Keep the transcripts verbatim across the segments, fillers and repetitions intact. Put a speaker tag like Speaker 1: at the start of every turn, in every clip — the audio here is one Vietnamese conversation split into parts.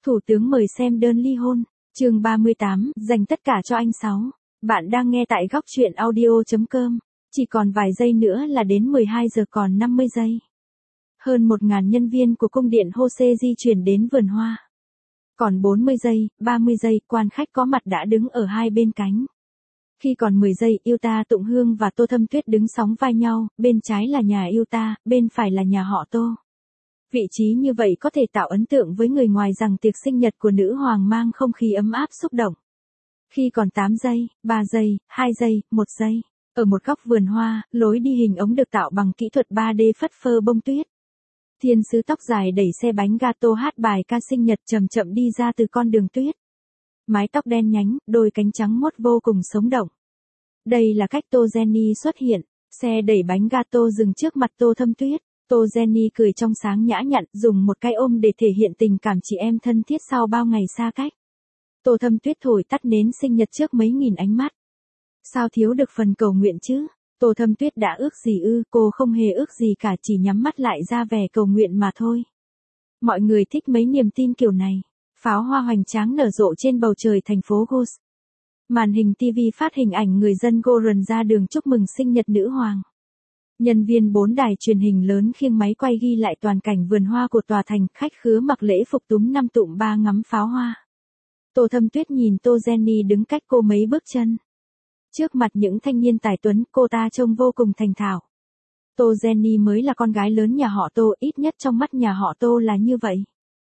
Speaker 1: Thủ tướng mời xem đơn ly hôn, chương ba mươi tám, dành tất cả cho anh sáu. Bạn đang nghe tại góc truyện audio chấm com. Chỉ còn vài giây nữa là đến mười hai giờ còn năm mươi giây. Hơn một nghìn nhân viên của cung điện Jose di chuyển đến vườn hoa. Còn bốn mươi giây, ba mươi giây, quan khách có mặt đã đứng ở hai bên cánh. Khi còn mười giây, Yuta Tụng Hương và Tô Thâm Tuyết đứng sóng vai nhau, bên trái là nhà Yuta, bên phải là nhà họ Tô. Vị trí như vậy có thể tạo ấn tượng với người ngoài rằng tiệc sinh nhật của nữ hoàng mang không khí ấm áp xúc động. Khi còn tám giây, ba giây, hai giây, một giây, ở một góc vườn hoa, lối đi hình ống được tạo bằng kỹ thuật ba D phất phơ bông tuyết. Thiên sứ tóc dài đẩy xe bánh gato hát bài ca sinh nhật chậm chậm đi ra từ con đường tuyết. Mái tóc đen nhánh, đôi cánh trắng mốt vô cùng sống động. Đây là cách Tô Jenny xuất hiện, xe đẩy bánh gato dừng trước mặt Tô Thâm Tuyết. Tô Jenny cười trong sáng nhã nhặn, dùng một cái ôm để thể hiện tình cảm chị em thân thiết sau bao ngày xa cách. Tô Thâm Tuyết thổi tắt nến sinh nhật trước mấy nghìn ánh mắt. Sao thiếu được phần cầu nguyện chứ? Tô Thâm Tuyết đã ước gì ư? Cô không hề ước gì cả, chỉ nhắm mắt lại ra vẻ cầu nguyện mà thôi. Mọi người thích mấy niềm tin kiểu này. Pháo hoa hoành tráng nở rộ trên bầu trời thành phố Ghost. Màn hình ti vi phát hình ảnh người dân Goron ra đường chúc mừng sinh nhật nữ hoàng. Nhân viên bốn đài truyền hình lớn khiêng máy quay ghi lại toàn cảnh vườn hoa của tòa thành, khách khứa mặc lễ phục túm năm tụm ba ngắm pháo hoa. Tô Thâm Tuyết nhìn Tô Jenny đứng cách cô mấy bước chân. Trước mặt những thanh niên tài tuấn, cô ta trông vô cùng thành thạo. Tô Jenny mới là con gái lớn nhà họ Tô, ít nhất trong mắt nhà họ Tô là như vậy.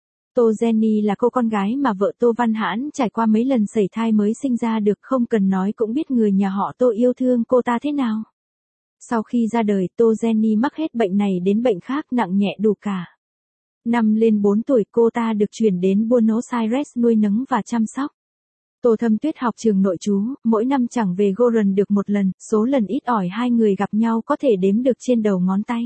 Speaker 1: Tô Jenny là cô con gái mà vợ Tô Văn Hãn trải qua mấy lần sẩy thai mới sinh ra được, không cần nói cũng biết người nhà họ Tô yêu thương cô ta thế nào. Sau khi ra đời, Tô Jenny mắc hết bệnh này đến bệnh khác, nặng nhẹ đủ cả. Năm lên bốn tuổi, cô ta được chuyển đến Buenos Aires nuôi nấng và chăm sóc. Tô Thâm Tuyết học trường nội trú, mỗi năm chẳng về Goron được một lần, số lần ít ỏi hai người gặp nhau có thể đếm được trên đầu ngón tay.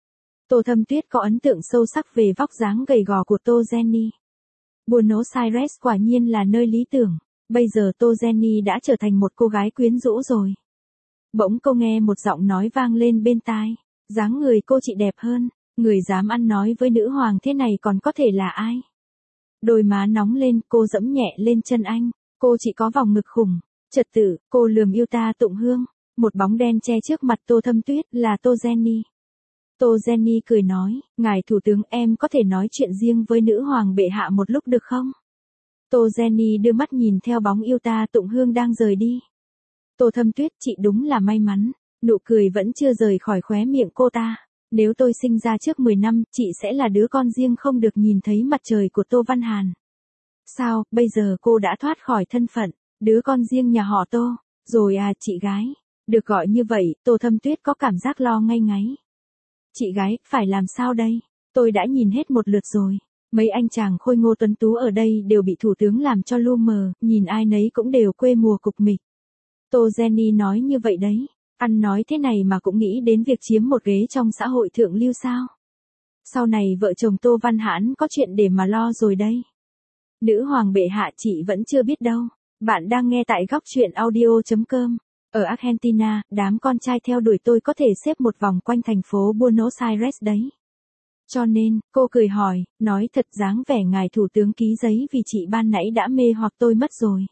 Speaker 1: Tô Thâm Tuyết có ấn tượng sâu sắc về vóc dáng gầy gò của Tô Jenny. Buenos Aires quả nhiên là nơi lý tưởng, bây giờ Tô Jenny đã trở thành một cô gái quyến rũ rồi. Bỗng cô nghe một giọng nói vang lên bên tai, dáng người cô chị đẹp hơn, người dám ăn nói với nữ hoàng thế này còn có thể là ai? Đôi má nóng lên, cô dẫm nhẹ lên chân anh, cô chị có vòng ngực khủng, trật tự, cô lườm Yuta Tụng Hương, một bóng đen che trước mặt Tô Thâm Tuyết là Tô Jenny. Tô Jenny cười nói, ngài thủ tướng, em có thể nói chuyện riêng với nữ hoàng bệ hạ một lúc được không? Tô Jenny đưa mắt nhìn theo bóng Yuta Tụng Hương đang rời đi. Tô Thâm Tuyết, chị đúng là may mắn, nụ cười vẫn chưa rời khỏi khóe miệng cô ta. Nếu tôi sinh ra trước mười năm, chị sẽ là đứa con riêng không được nhìn thấy mặt trời của Tô Văn Hàn. Sao, bây giờ cô đã thoát khỏi thân phận, đứa con riêng nhà họ Tô, rồi à chị gái. Được gọi như vậy, Tô Thâm Tuyết có cảm giác lo ngay ngáy. Chị gái, phải làm sao đây? Tôi đã nhìn hết một lượt rồi. Mấy anh chàng khôi ngô tuấn tú ở đây đều bị thủ tướng làm cho lu mờ, nhìn ai nấy cũng đều quê mùa cục mịch. Tô Jenny nói như vậy đấy, ăn nói thế này mà cũng nghĩ đến việc chiếm một ghế trong xã hội thượng lưu sao? Sau này vợ chồng Tô Văn Hãn có chuyện để mà lo rồi đây. Nữ hoàng bệ hạ chị vẫn chưa biết đâu. Bạn đang nghe tại góc truyện audio chấm com. Ở Argentina, đám con trai theo đuổi tôi có thể xếp một vòng quanh thành phố Buenos Aires đấy. Cho nên, cô cười hỏi, nói thật dáng vẻ ngài thủ tướng ký giấy vì chị ban nãy đã mê hoặc tôi mất rồi.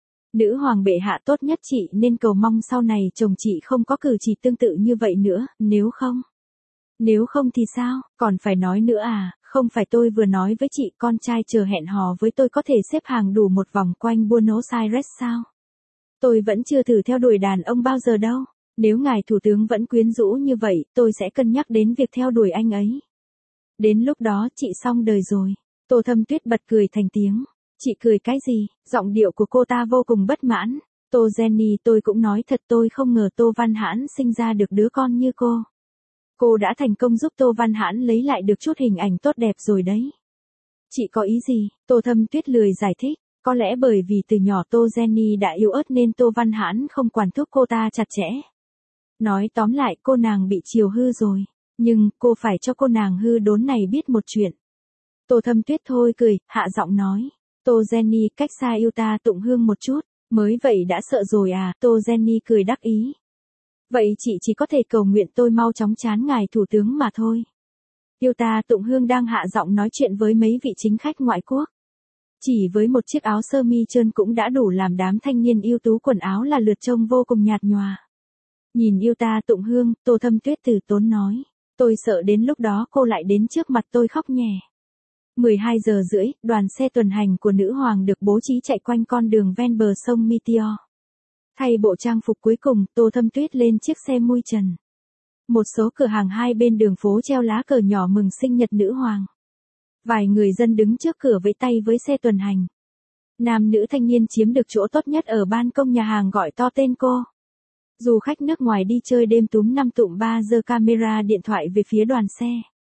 Speaker 1: Nữ hoàng bệ hạ tốt nhất chị nên cầu mong sau này chồng chị không có cử chỉ tương tự như vậy nữa, nếu không. Nếu không thì sao, còn phải nói nữa à, không phải tôi vừa nói với chị con trai chờ hẹn hò với tôi có thể xếp hàng đủ một vòng quanh Buenos Aires sao? Tôi vẫn chưa thử theo đuổi đàn ông bao giờ đâu, nếu ngài thủ tướng vẫn quyến rũ như vậy, tôi sẽ cân nhắc đến việc theo đuổi anh ấy. Đến lúc đó chị xong đời rồi. Tô Thâm Tuyết bật cười thành tiếng. Chị cười cái gì? Giọng điệu của cô ta vô cùng bất mãn. Tô Jenny, tôi cũng nói thật, tôi không ngờ Tô Văn Hãn sinh ra được đứa con như cô. Cô đã thành công giúp Tô Văn Hãn lấy lại được chút hình ảnh tốt đẹp rồi đấy. Chị có ý gì? Tô Thâm Tuyết lười giải thích. Có lẽ bởi vì từ nhỏ Tô Jenny đã yếu ớt nên Tô Văn Hãn không quản thúc cô ta chặt chẽ. Nói tóm lại, cô nàng bị chiều hư rồi. Nhưng, cô phải cho cô nàng hư đốn này biết một chuyện. Tô Thâm Tuyết thôi cười, hạ giọng nói. Tô Jenny cách xa Yuta Tụng Hương một chút, mới vậy đã sợ rồi à? Tô Jenny cười đắc ý. Vậy chị chỉ có thể cầu nguyện tôi mau chóng chán ngài thủ tướng mà thôi. Yuta Tụng Hương đang hạ giọng nói chuyện với mấy vị chính khách ngoại quốc. Chỉ với một chiếc áo sơ mi trơn cũng đã đủ làm đám thanh niên ưu tú quần áo là lượt trông vô cùng nhạt nhòa. Nhìn yêu ta tụng hương, Tô Thâm Tuyết từ tốn nói. Tôi sợ đến lúc đó cô lại đến trước mặt tôi khóc nhè. mười hai giờ rưỡi, đoàn xe tuần hành của nữ hoàng được bố trí chạy quanh con đường ven bờ sông Meteor. Thay bộ trang phục cuối cùng, Tô Thâm Tuyết lên chiếc xe mui trần. Một số cửa hàng hai bên đường phố treo lá cờ nhỏ mừng sinh nhật nữ hoàng. Vài người dân đứng trước cửa vẫy tay với xe tuần hành. Nam nữ thanh niên chiếm được chỗ tốt nhất ở ban công nhà hàng gọi to tên cô. Du khách nước ngoài đi chơi đêm túm năm tụm ba giơ camera điện thoại về phía đoàn xe.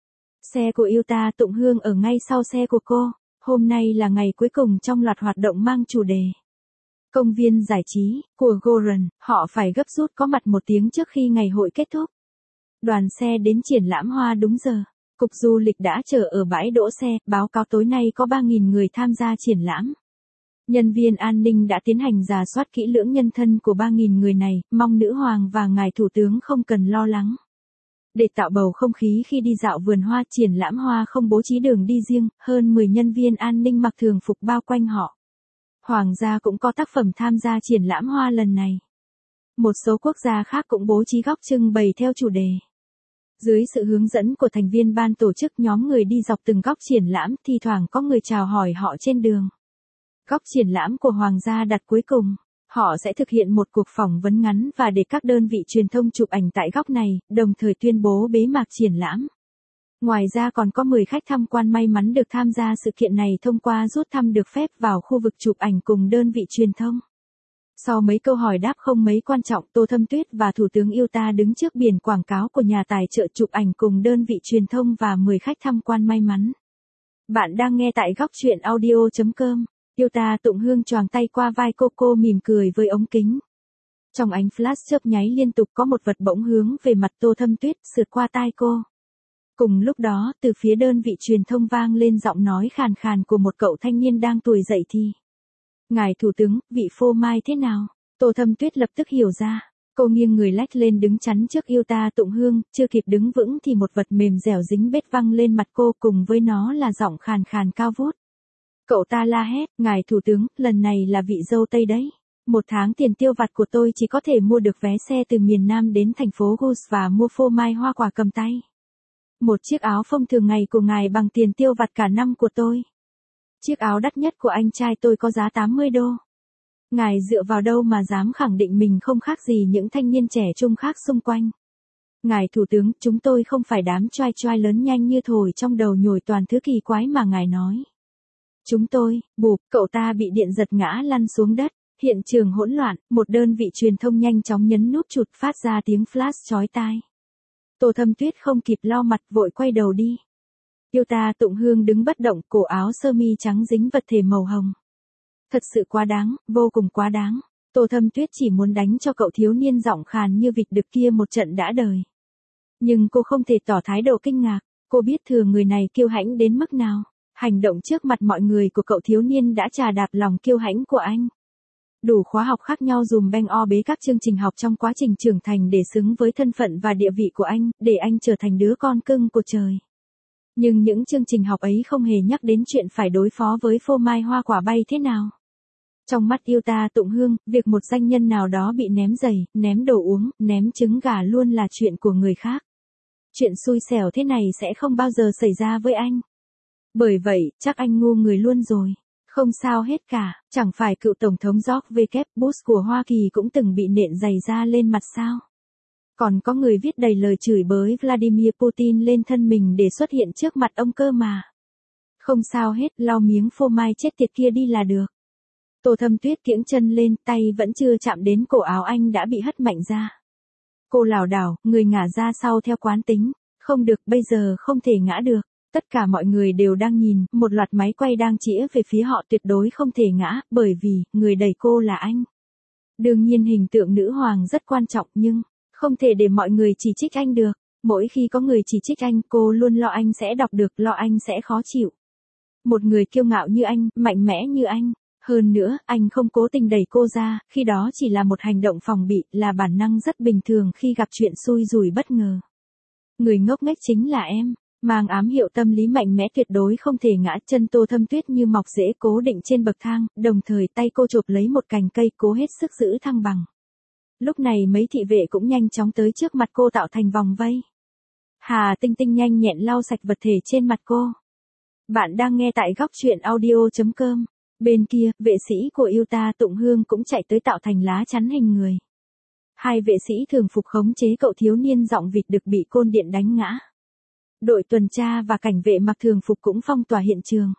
Speaker 1: Xe của yêu ta tụng hương ở ngay sau xe của cô. Hôm nay là ngày cuối cùng trong loạt hoạt động mang chủ đề công viên giải trí của Goran, họ phải gấp rút có mặt một tiếng trước khi ngày hội kết thúc. Đoàn xe đến triển lãm hoa đúng giờ. Cục du lịch đã chờ ở bãi đỗ xe, báo cáo tối nay có ba nghìn người tham gia triển lãm. Nhân viên an ninh đã tiến hành rà soát kỹ lưỡng nhân thân của ba nghìn người này, mong nữ hoàng và ngài thủ tướng không cần lo lắng. Để tạo bầu không khí khi đi dạo vườn hoa, triển lãm hoa không bố trí đường đi riêng, hơn mười nhân viên an ninh mặc thường phục bao quanh họ. Hoàng gia cũng có tác phẩm tham gia triển lãm hoa lần này. Một số quốc gia khác cũng bố trí góc trưng bày theo chủ đề. Dưới sự hướng dẫn của thành viên ban tổ chức, nhóm người đi dọc từng góc triển lãm, thi thoảng có người chào hỏi họ trên đường. Góc triển lãm của Hoàng gia đặt cuối cùng. Họ sẽ thực hiện một cuộc phỏng vấn ngắn và để các đơn vị truyền thông chụp ảnh tại góc này, đồng thời tuyên bố bế mạc triển lãm. Ngoài ra còn có mười khách tham quan may mắn được tham gia sự kiện này thông qua rút thăm được phép vào khu vực chụp ảnh cùng đơn vị truyền thông. Sau mấy câu hỏi đáp không mấy quan trọng, Tô Thâm Tuyết và Thủ tướng yêu ta đứng trước biển quảng cáo của nhà tài trợ chụp ảnh cùng đơn vị truyền thông và mười khách tham quan may mắn. Bạn đang nghe tại góc truyện audio chấm com. Yêu ta tụng hương choàng tay qua vai cô, cô mỉm cười với ống kính. Trong ánh flash chớp nháy liên tục có một vật bỗng hướng về mặt Tô Thâm Tuyết, sượt qua tai cô. Cùng lúc đó, từ phía đơn vị truyền thông vang lên giọng nói khàn khàn của một cậu thanh niên đang tuổi dậy thì. Ngài thủ tướng, vị phô mai thế nào? Tô Thâm Tuyết lập tức hiểu ra. Cô nghiêng người lách lên đứng chắn trước yêu ta tụng hương, chưa kịp đứng vững thì một vật mềm dẻo dính bết văng lên mặt cô, cùng với nó là giọng khàn khàn cao vút. Cậu ta la hét, ngài thủ tướng, lần này là vị dâu Tây đấy. Một tháng tiền tiêu vặt của tôi chỉ có thể mua được vé xe từ miền Nam đến thành phố Gus và mua phô mai hoa quả cầm tay. Một chiếc áo phông thường ngày của ngài bằng tiền tiêu vặt cả năm của tôi. Chiếc áo đắt nhất của anh trai tôi có giá tám mươi đô. Ngài dựa vào đâu mà dám khẳng định mình không khác gì những thanh niên trẻ trung khác xung quanh. Ngài thủ tướng, chúng tôi không phải đám choai choai lớn nhanh như thổi trong đầu nhồi toàn thứ kỳ quái mà ngài nói. Chúng tôi, bụp, cậu ta bị điện giật ngã lăn xuống đất, hiện trường hỗn loạn, một đơn vị truyền thông nhanh chóng nhấn nút chụp phát ra tiếng flash chói tai. Tô Thâm Tuyết không kịp lau mặt vội quay đầu đi. Yêu ta tụng hương đứng bất động, cổ áo sơ mi trắng dính vật thể màu hồng. Thật sự quá đáng, vô cùng quá đáng. Tô Thâm Tuyết chỉ muốn đánh cho cậu thiếu niên giọng khàn như vịt đực kia một trận đã đời. Nhưng cô không thể tỏ thái độ kinh ngạc, cô biết thừa người này kiêu hãnh đến mức nào. Hành động trước mặt mọi người của cậu thiếu niên đã trà đạp lòng kiêu hãnh của anh. Đủ khóa học khác nhau dùm beng o bế các chương trình học trong quá trình trưởng thành để xứng với thân phận và địa vị của anh, để anh trở thành đứa con cưng của trời. Nhưng những chương trình học ấy không hề nhắc đến chuyện phải đối phó với phô mai hoa quả bay thế nào. Trong mắt yêu ta tụng hương, việc một danh nhân nào đó bị ném giày, ném đồ uống, ném trứng gà luôn là chuyện của người khác. Chuyện xui xẻo thế này sẽ không bao giờ xảy ra với anh. Bởi vậy, chắc anh ngu người luôn rồi. Không sao hết cả, chẳng phải cựu Tổng thống George W. Bush của Hoa Kỳ cũng từng bị nện giày da lên mặt sao? Còn có người viết đầy lời chửi bới Vladimir Putin lên thân mình để xuất hiện trước mặt ông cơ mà. Không sao hết, lau miếng phô mai chết tiệt kia đi là được. Tô Thâm Tuyết kiễng chân lên, tay vẫn chưa chạm đến cổ áo anh đã bị hất mạnh ra. Cô lảo đảo, người ngả ra sau theo quán tính. Không được, bây giờ không thể ngã được. Tất cả mọi người đều đang nhìn, một loạt máy quay đang chĩa về phía họ, tuyệt đối không thể ngã, bởi vì, người đẩy cô là anh. Đương nhiên hình tượng nữ hoàng rất quan trọng nhưng, không thể để mọi người chỉ trích anh được. Mỗi khi có người chỉ trích anh, cô luôn lo anh sẽ đọc được, lo anh sẽ khó chịu. Một người kiêu ngạo như anh, mạnh mẽ như anh. Hơn nữa, anh không cố tình đẩy cô ra, khi đó chỉ là một hành động phòng bị, là bản năng rất bình thường khi gặp chuyện xui rủi bất ngờ. Người ngốc nghếch chính là em. Mang ám hiệu tâm lý mạnh mẽ tuyệt đối không thể ngã, chân Tô Thâm Tuyết như mọc rễ cố định trên bậc thang, đồng thời tay cô chộp lấy một cành cây cố hết sức giữ thăng bằng. Lúc này mấy thị vệ cũng nhanh chóng tới trước mặt cô tạo thành vòng vây. Hà Tinh Tinh nhanh nhẹn lau sạch vật thể trên mặt cô. Bạn đang nghe tại góc truyện audio.com. Bên kia, vệ sĩ của yêu ta Tụng Hương cũng chạy tới tạo thành lá chắn hình người. Hai vệ sĩ thường phục khống chế cậu thiếu niên giọng vịt đực bị côn điện đánh ngã. Đội tuần tra và cảnh vệ mặc thường phục cũng phong tỏa hiện trường.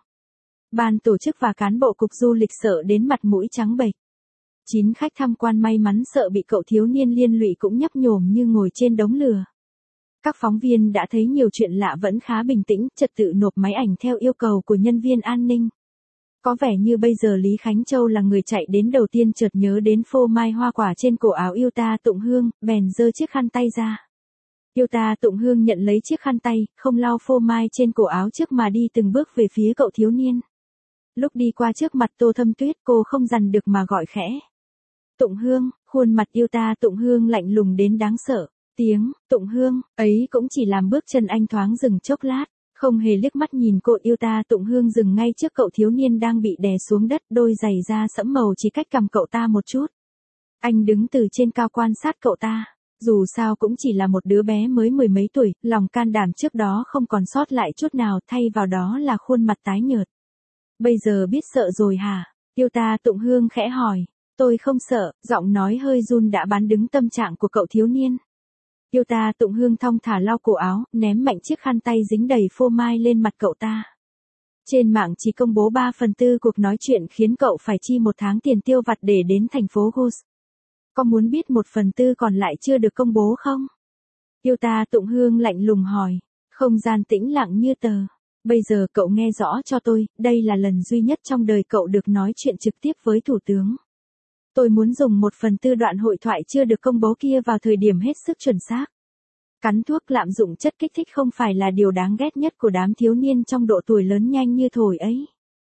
Speaker 1: Ban tổ chức và cán bộ cục du lịch sợ đến mặt mũi trắng bệch. Chín khách tham quan may mắn sợ bị cậu thiếu niên liên lụy cũng nhấp nhổm như ngồi trên đống lửa. Các phóng viên đã thấy nhiều chuyện lạ vẫn khá bình tĩnh, trật tự nộp máy ảnh theo yêu cầu của nhân viên an ninh. Có vẻ như bây giờ Lý Khánh Châu là người chạy đến đầu tiên, chợt nhớ đến phô mai hoa quả trên cổ áo yêu ta Tụng Hương, bèn giơ chiếc khăn tay ra. Yêu ta Tụng Hương nhận lấy chiếc khăn tay, không lau phô mai trên cổ áo trước mà đi từng bước về phía cậu thiếu niên. Lúc đi qua trước mặt Tô Thâm Tuyết, cô không dằn được mà gọi khẽ. Tụng Hương, khuôn mặt yêu ta Tụng Hương lạnh lùng đến đáng sợ. Tiếng Tụng Hương ấy cũng chỉ làm bước chân anh thoáng dừng chốc lát, không hề liếc mắt nhìn cô. Yêu ta Tụng Hương dừng ngay trước cậu thiếu niên đang bị đè xuống đất, đôi giày da sẫm màu chỉ cách cằm cậu ta một chút. Anh đứng từ trên cao quan sát cậu ta. Dù sao cũng chỉ là một đứa bé mới mười mấy tuổi, lòng can đảm trước đó không còn sót lại chút nào, thay vào đó là khuôn mặt tái nhợt. Bây giờ biết sợ rồi hả? Yêu ta Tụng Hương khẽ hỏi. Tôi không sợ, giọng nói hơi run đã bán đứng tâm trạng của cậu thiếu niên. Yêu ta Tụng Hương thong thả lau cổ áo, ném mạnh chiếc khăn tay dính đầy phô mai lên mặt cậu ta. Trên mạng chỉ công bố ba phần tư cuộc nói chuyện khiến cậu phải chi một tháng tiền tiêu vặt để đến thành phố Gus. Có muốn biết một phần tư còn lại chưa được công bố không? Yêu ta Tụng Hương lạnh lùng hỏi. Không gian tĩnh lặng như tờ. Bây giờ cậu nghe rõ cho tôi, đây là lần duy nhất trong đời cậu được nói chuyện trực tiếp với Thủ tướng. Tôi muốn dùng một phần tư đoạn hội thoại chưa được công bố kia vào thời điểm hết sức chuẩn xác. Cắn thuốc lạm dụng chất kích thích không phải là điều đáng ghét nhất của đám thiếu niên trong độ tuổi lớn nhanh như thổi ấy.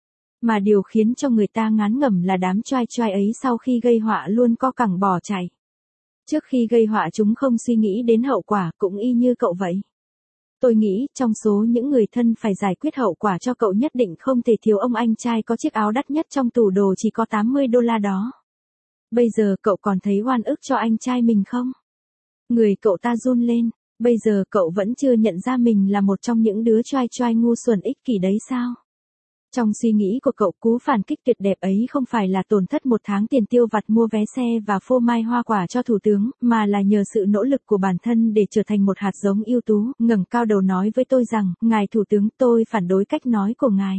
Speaker 1: Mà điều khiến cho người ta ngán ngẩm là đám choai choai ấy sau khi gây họa luôn co cẳng bỏ chạy. Trước khi gây họa chúng không suy nghĩ đến hậu quả, cũng y như cậu vậy. Tôi nghĩ trong số những người thân phải giải quyết hậu quả cho cậu nhất định không thể thiếu ông anh trai có chiếc áo đắt nhất trong tủ đồ chỉ có tám mươi đô la đó. Bây giờ cậu còn thấy oan ức cho anh trai mình không? Người cậu ta run lên, bây giờ cậu vẫn chưa nhận ra mình là một trong những đứa choai choai ngu xuẩn ích kỷ đấy sao? Trong suy nghĩ của cậu, cú phản kích tuyệt đẹp ấy không phải là tổn thất một tháng tiền tiêu vặt mua vé xe và phô mai hoa quả cho thủ tướng, mà là nhờ sự nỗ lực của bản thân để trở thành một hạt giống ưu tú, ngẩng cao đầu nói với tôi rằng, ngài thủ tướng, tôi phản đối cách nói của ngài.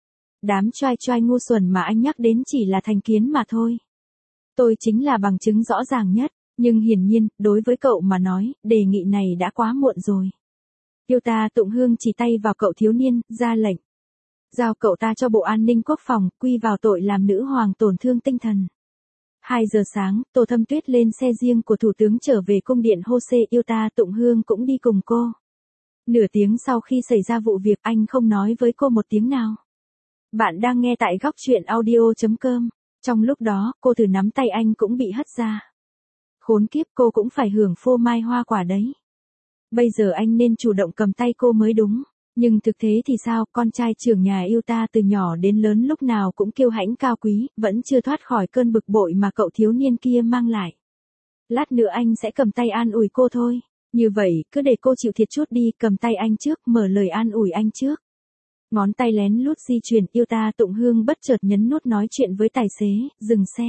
Speaker 1: Đám choai choai ngu xuẩn mà anh nhắc đến chỉ là thành kiến mà thôi. Tôi chính là bằng chứng rõ ràng nhất, nhưng hiển nhiên, đối với cậu mà nói, đề nghị này đã quá muộn rồi. Yêu ta Tụng Hương chỉ tay vào cậu thiếu niên, ra lệnh. Giao cậu ta cho Bộ An ninh Quốc phòng, quy vào tội làm nữ hoàng tổn thương tinh thần. hai giờ sáng, Tô Thâm Tuyết lên xe riêng của Thủ tướng trở về cung điện Hô-xê, yêu ta Tụng Hương cũng đi cùng cô. Nửa tiếng sau khi xảy ra vụ việc, anh không nói với cô một tiếng nào. Bạn đang nghe tại góc truyện audio.com. Trong lúc đó, cô thử nắm tay anh cũng bị hất ra. Khốn kiếp, cô cũng phải hưởng phô mai hoa quả đấy. Bây giờ anh nên chủ động cầm tay cô mới đúng. Nhưng thực tế thì sao, con trai trưởng nhà yêu ta từ nhỏ đến lớn lúc nào cũng kiêu hãnh cao quý, vẫn chưa thoát khỏi cơn bực bội mà cậu thiếu niên kia mang lại. Lát nữa anh sẽ cầm tay an ủi cô thôi. Như vậy, cứ để cô chịu thiệt chút đi, cầm tay anh trước, mở lời an ủi anh trước. Ngón tay lén lút di chuyển, yêu ta Tụng Hương bất chợt nhấn nút nói chuyện với tài xế, dừng xe.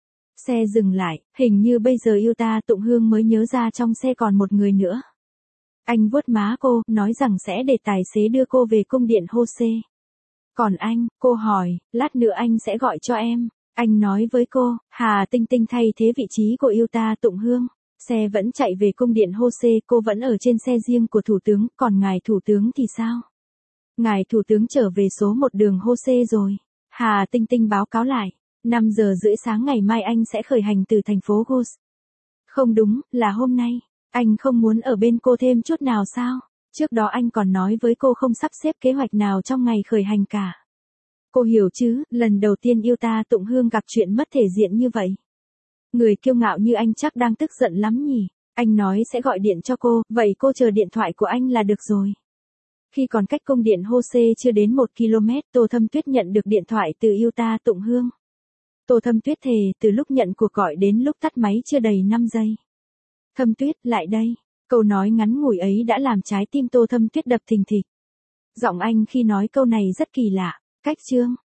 Speaker 1: Xe dừng lại, hình như bây giờ yêu ta Tụng Hương mới nhớ ra trong xe còn một người nữa. Anh vuốt má cô, nói rằng sẽ để tài xế đưa cô về cung điện Hô-xê. Còn anh, cô hỏi, lát nữa anh sẽ gọi cho em. Anh nói với cô, Hà Tinh Tinh thay thế vị trí của yêu ta Tụng Hương. Xe vẫn chạy về cung điện Hô-xê, cô vẫn ở trên xe riêng của thủ tướng, còn ngài thủ tướng thì sao? Ngài thủ tướng trở về số một đường Hô-xê rồi. Hà Tinh Tinh báo cáo lại, năm giờ rưỡi sáng ngày mai anh sẽ khởi hành từ thành phố Gus. Không đúng, là hôm nay. Anh không muốn ở bên cô thêm chút nào sao? Trước đó anh còn nói với cô không sắp xếp kế hoạch nào trong ngày khởi hành cả. Cô hiểu chứ, lần đầu tiên yêu ta Tụng Hương gặp chuyện mất thể diện như vậy. Người kiêu ngạo như anh chắc đang tức giận lắm nhỉ? Anh nói sẽ gọi điện cho cô, vậy cô chờ điện thoại của anh là được rồi. Khi còn cách cung điện Hô-xê chưa đến một ki lô mét, Tô Thâm Tuyết nhận được điện thoại từ Yuta Tụng Hương. Tô Thâm Tuyết thề, từ lúc nhận cuộc gọi đến lúc tắt máy chưa đầy năm giây. Thâm Tuyết, lại đây. Câu nói ngắn ngủi ấy đã làm trái tim Tô Thâm Tuyết đập thình thịch. Giọng anh khi nói câu này rất kỳ lạ, cách chương.